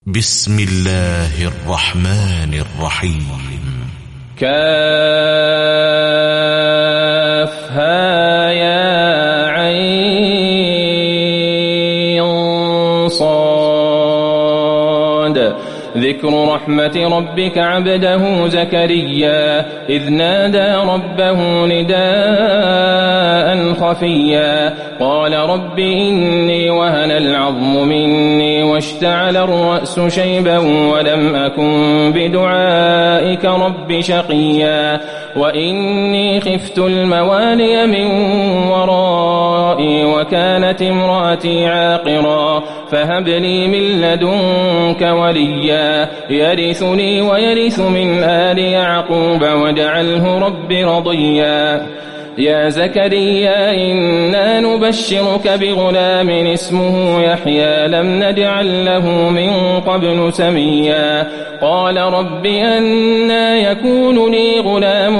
بسم الله الرحمن الرحيم. كافها يا عين صاد. ذكر رحمة ربك عبده زكريا إذ نادى ربه نداء خفيا قال رب إني وهن العظم مني واشتعل الرأس شيبا ولم أكن بدعائك رب شقيا وإني خفت الموالي من ورائي وكانت امرأتي عاقرا فهب لي من لدنك وليا يرثني ويرث من آل يعقوب واجعله رب رضيا. يا زكريا إنا نبشرك بغلام اسمه يحيى لم نجعل له من قبل سميا قال رب أنى يكون لي غلام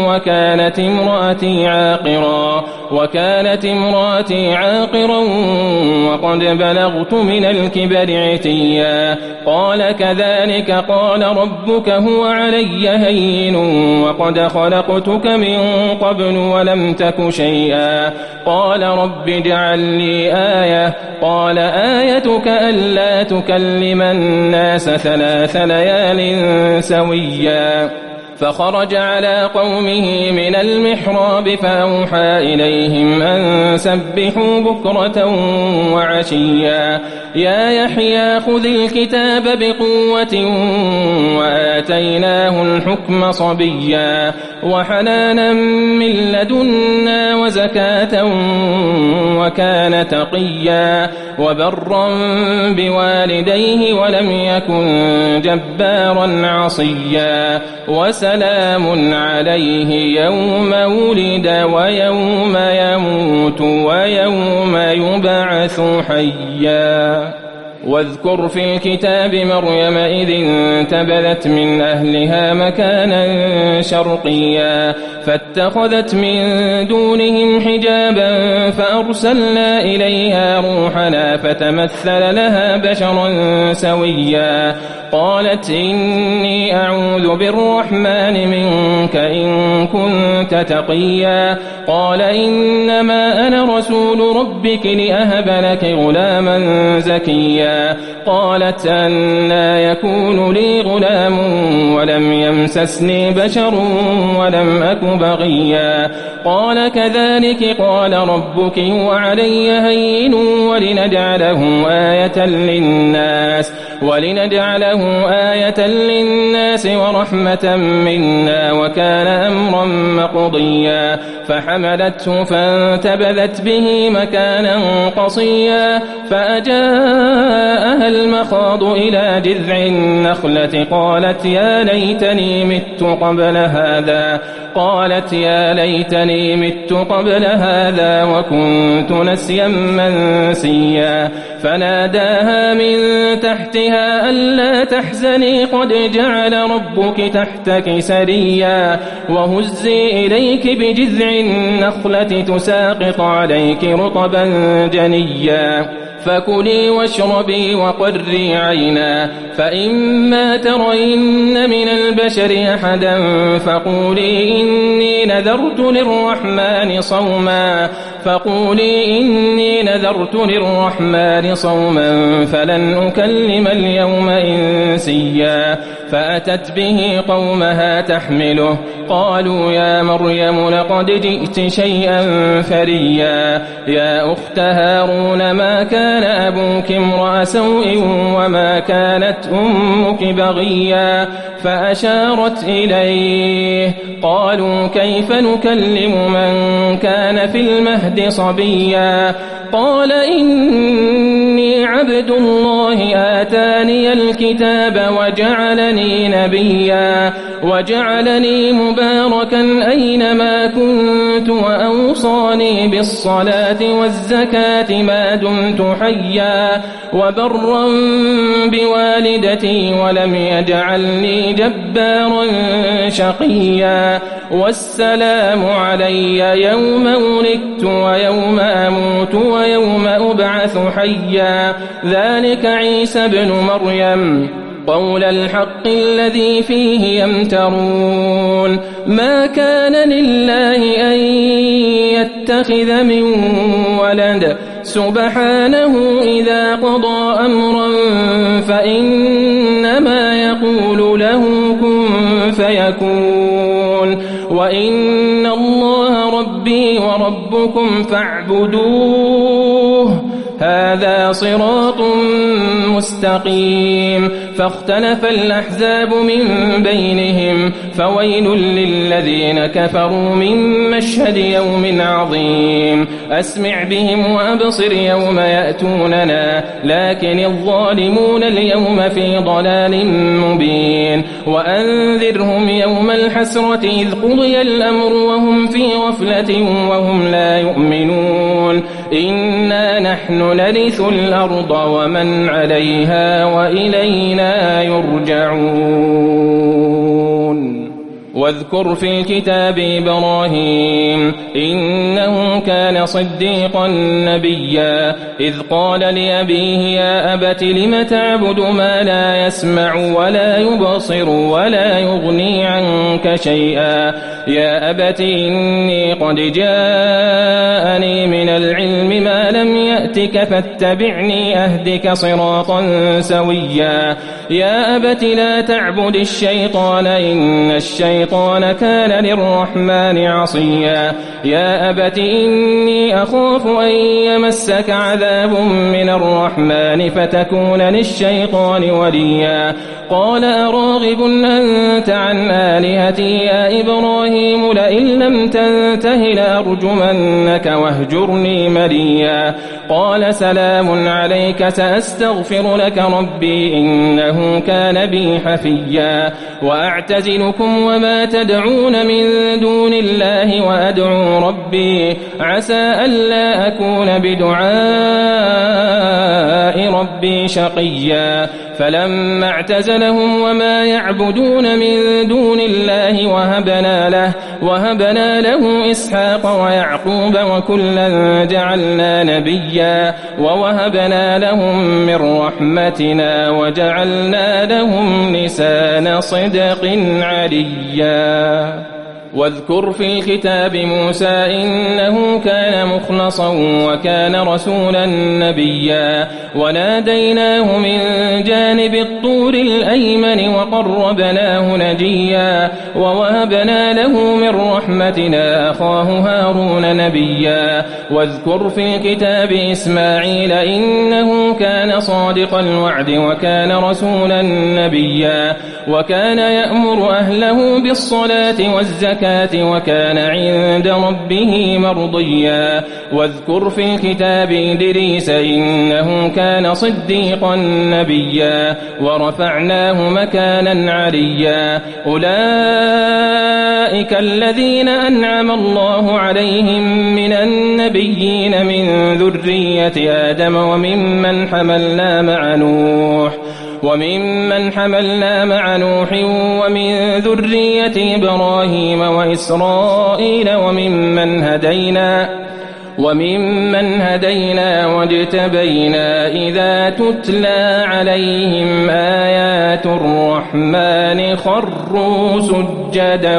وكانت امرأتي عاقرا وقد بلغت من الكبر عتيا قال كذلك قال ربك هو علي هين وقد خلقتك من قبل ولم تك شيئا قال رب اجعل لي آية قال آيتك ألا تكلم الناس 3 ليال سويا فخرج على قومه من المحراب فأوحى إليهم أن سبحوا بكرة وعشيا يا يحيى خذ الكتاب بقوة وآتيناه الحكم صبيا وحنانا من لدنا وزكاة وكان تقيا وبرا بوالديه ولم يكن جبارا عصيا وسلام عليه يوم ولد ويوم يموت ويوم يبعث حيا. واذكر في الكتاب مريم إذ انتبذت من أهلها مكانا شرقيا فاتخذت من دونهم حجابا فأرسلنا إليها روحنا فتمثل لها بشرا سويا قالت إني أعوذ بالرحمن منك إن كنت تقيا قال إنما أنا رسول ربك لأهب لك غلاما زكيا قالت أنى يكون لي غلام ولم يمسسني بشر ولم أك بغيا قال كذلك قال ربك وعلي هين ولنجعله آية للناس ورحمة منا وكان أمرا مقضيا فحملته فانتبذت به مكانا قصيا فأجاءها المخاض إلى جذع النخلة قالت يا ليتني مت قبل هذا وكنت نسيا منسيا فناداها من تحتها ألا تحزني قد جعل ربك تحتك سريا وهزي إليك بجذع النخلة تساقط عليك رطبا جنيا فكلي واشربي وقري عينا فإما ترين من البشر أحدا فقولي إني نذرت للرحمن صوما فلن أكلم اليوم إنسيا فأتت به قومها تحمله قالوا يا مريم لقد جئت شيئا فريا يا أخت هارون ما كان أبوك امرأ سوء وما كانت أمك بغيا فأشارت إليه قالوا كيف نكلم من كان في المهد صبيا قال إني عبد الله آتاني الكتاب وجعلني نبيا وجعلني مباركا أينما كنت وأوصاني بالصلاة والزكاة ما دمت حيا وبرا بوالدي بوالدتي ولم يجعلني جبارا شقيا والسلام علي يوم ولدت ويوم أموت ويوم أبعث حيا ذلك عيسى ابن مريم قول الحق الذي فيه يمترون ما كان لله أن يتخذ من ولد سبحانه إذا قضى أمرا فإنما يقول له كن فيكون وإن الله ربي وربكم فاعبدوه هذا صراط مستقيم فاختلف الأحزاب من بينهم فويل للذين كفروا من مشهد يوم عظيم أسمع بهم وأبصر يوم يأتوننا لكن الظالمون اليوم في ضلال مبين وأنذرهم يوم الحسرة إذ قضي الأمر وهم في غفلة وهم لا يؤمنون إنا نحن نرث الأرض ومن عليها وإلينا يرجعون واذكر في الكتاب إبراهيم إنه كان صديقا نبيا إذ قال لأبيه يا أبت لم تعبد ما لا يسمع ولا يبصر ولا يغني عنك شيئا يا أبت إني قد جاءني من العلم ما لم يأتك فاتبعني أهدك صراطا سويا يا أبت لا تعبد الشيطان إن الشيطان كان للرحمن عصيا يا أبت إني أخاف أن يمسك عذاب من الرحمن فتكون للشيطان وليا قال أراغب أنت عن آلهتي يا إبراهيم لئن لم تنته لأرجمنك واهجرني مليا قال سلام عليك سأستغفر لك ربي إنه كان بي حفيا وأعتزلكم وما تدعون من دون الله وأدعو ربي عسى ألا أكون بدعاء ربي شقيا فلما اعتزلهم وما يعبدون من دون الله وهبنا له إسحاق ويعقوب وكلا جعلنا نبيا ووهبنا لهم من رحمتنا وجعلنا لهم لسان صدق عليا واذكر في الكتاب موسى إنه كان مخلصا وكان رسولا نبيا وناديناه من جانب الطور الأيمن وقربناه نجيا ووهبنا له من رحمتنا أخاه هارون نبيا واذكر في الكتاب إسماعيل إنه كان صادق الوعد وكان رسولا نبيا وكان يأمر أهله بالصلاة والزكاة وكان عند ربه مرضيا واذكر في الكتاب إدريس إنه كان صديقا نبيا ورفعناه مكانا عليا أولئك الذين أنعم الله عليهم من النبيين من ذرية آدم وممن حملنا مع نوح ومن ذرية إبراهيم وإسرائيل وممن هدينا واجتبينا إذا تتلى عليهم آيات الرحمن خروا سجدا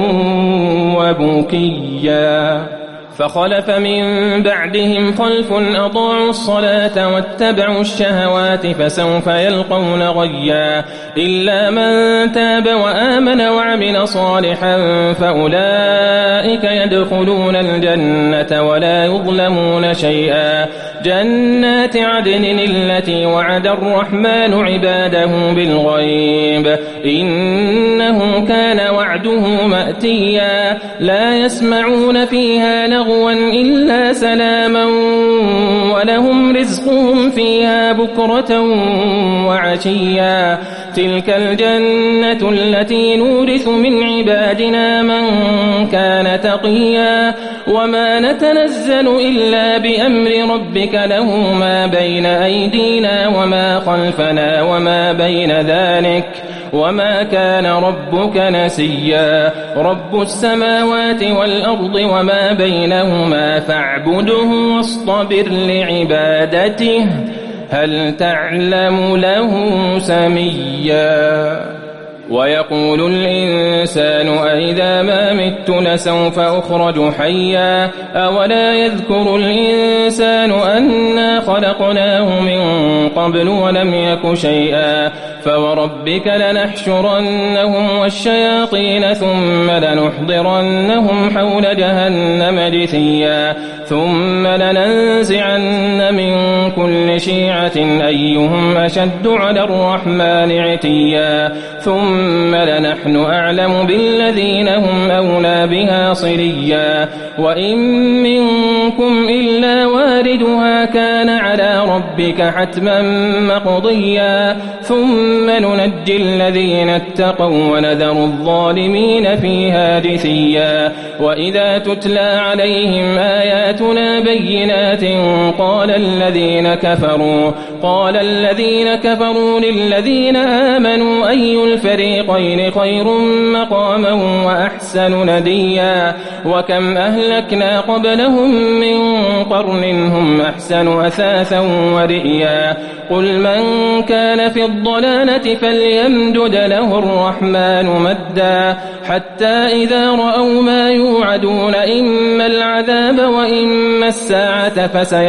وبكيا فخلف من بعدهم خلف أضاعوا الصلاة واتبعوا الشهوات فسوف يلقون غيا إلا من تاب وآمن وعمل صالحا فأولئك يدخلون الجنة ولا يظلمون شيئا جنات عدن التي وعد الرحمن عباده بالغيب إنه كان وعده مأتيا لا يسمعون فيها لغوا لغوا إلا سلاما ولهم رزقهم فيها بكرة وعشيا تلك الجنة التي نورث من عبادنا من كان تقيا وما نتنزل إلا بأمر ربك له ما بين أيدينا وما خلفنا وما بين ذلك وما كان ربك نسيا رب السماوات والأرض وما بينهما فاعبده واصطبر لعبادته هل تعلم له سميا ويقول الإنسان أإذا ما مت لسوف أخرج حيا أولا يذكر الإنسان أنا خلقناه من قبل ولم يك شيئا فوربك لنحشرنهم والشياطين ثم لنحضرنهم حول جهنم جثيا ثم لننزعن من كل شيعة أيهم أشد على الرحمن عتيا ثم لنحن أعلم بالذين هم أولى بها صليا وإن منكم إلا واردها كان على ربك حتما مقضيا ثم ننجي الذين اتقوا ونذر الظالمين فيها جثيا وإذا تتلى عليهم آياتنا بينات قال الذين كفروا للذين آمنوا أي الفريقين خير مقاما وأحسن نديا وكم أهلكنا قبلهم من قرن هم أحسن أثاثا ورئيا قل من كان في الضلالة فليمدد له الرحمن مدا حتى إذا رأوا ما يوعدون إما العذاب وإما الساعة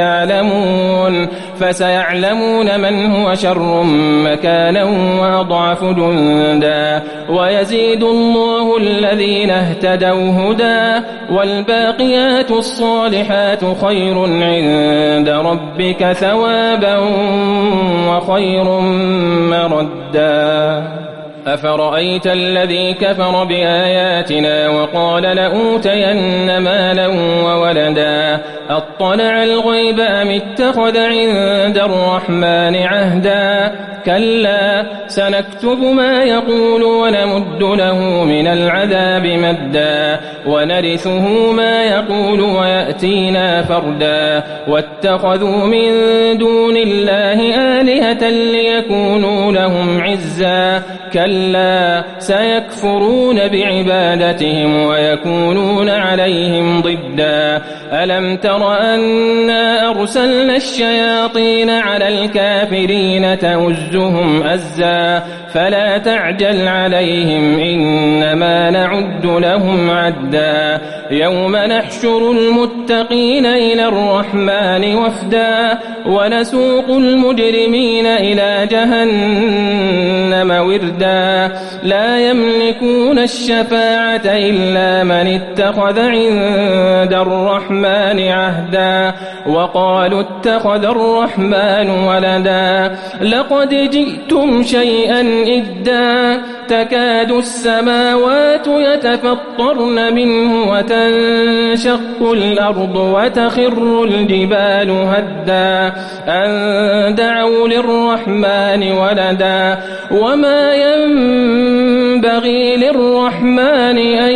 فسيعلمون من هو شر مكانا وأضعف جندا ويزيد الله الذين اهتدوا هدى والباقيات الصالحات خير عند ربك ثوابا وخير مردا أفرأيت الذي كفر بآياتنا وقال لأوتين مالا وولدا أطلع الغيب أم اتخذ عند الرحمن عهدا كلا سنكتب ما يقول ونمد له من العذاب مدا ونرثه ما يقول ويأتينا فردا واتخذوا من دون الله آلهة ليكونوا لهم عزا كلا سيكفرون بعبادتهم ويكونون عليهم ضدا ألم تر أنا أرسلنا الشياطين على الكافرين تؤزهم أزا فلا تعجل عليهم إنما نعد لهم عدا يوم نحشر المتقين إلى الرحمن وفدا ونسوق المجرمين إلى جهنم وردا لا يملكون الشفاعة إلا من اتخذ عند الرحمن عهدا وقالوا اتخذ الرحمن ولدا لقد جئتم شيئا إدا تكاد السماوات يتفطرن منه وتنشق الأرض وتخر الجبال هدا أن دعوا للرحمن ولدا وما ينبغي للرحمن أن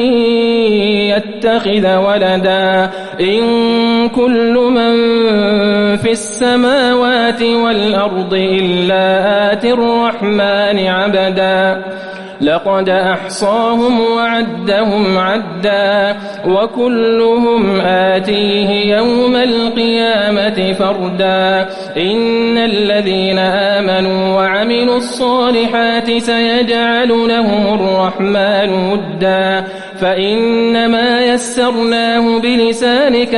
يتخذ ولدا إن كل من في السماوات والأرض إلا آتي الرحمن عبدا لقد أحصاهم وعدهم عدا وكلهم آتيه يوم القيامة فردا إن الذين آمنوا وعملوا الصالحات سيجعل لهم الرحمن ودا فإنما يسرناه بلسانك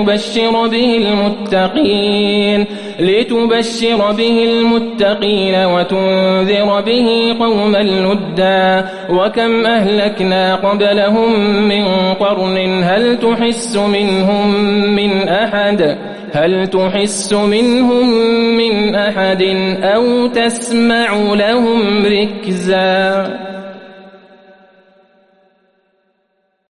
لتبشر به المتقين وتنذر به قوما لدا وكم أهلكنا قبلهم من قرن هل تحس منهم من أحد أو تسمع لهم ركزا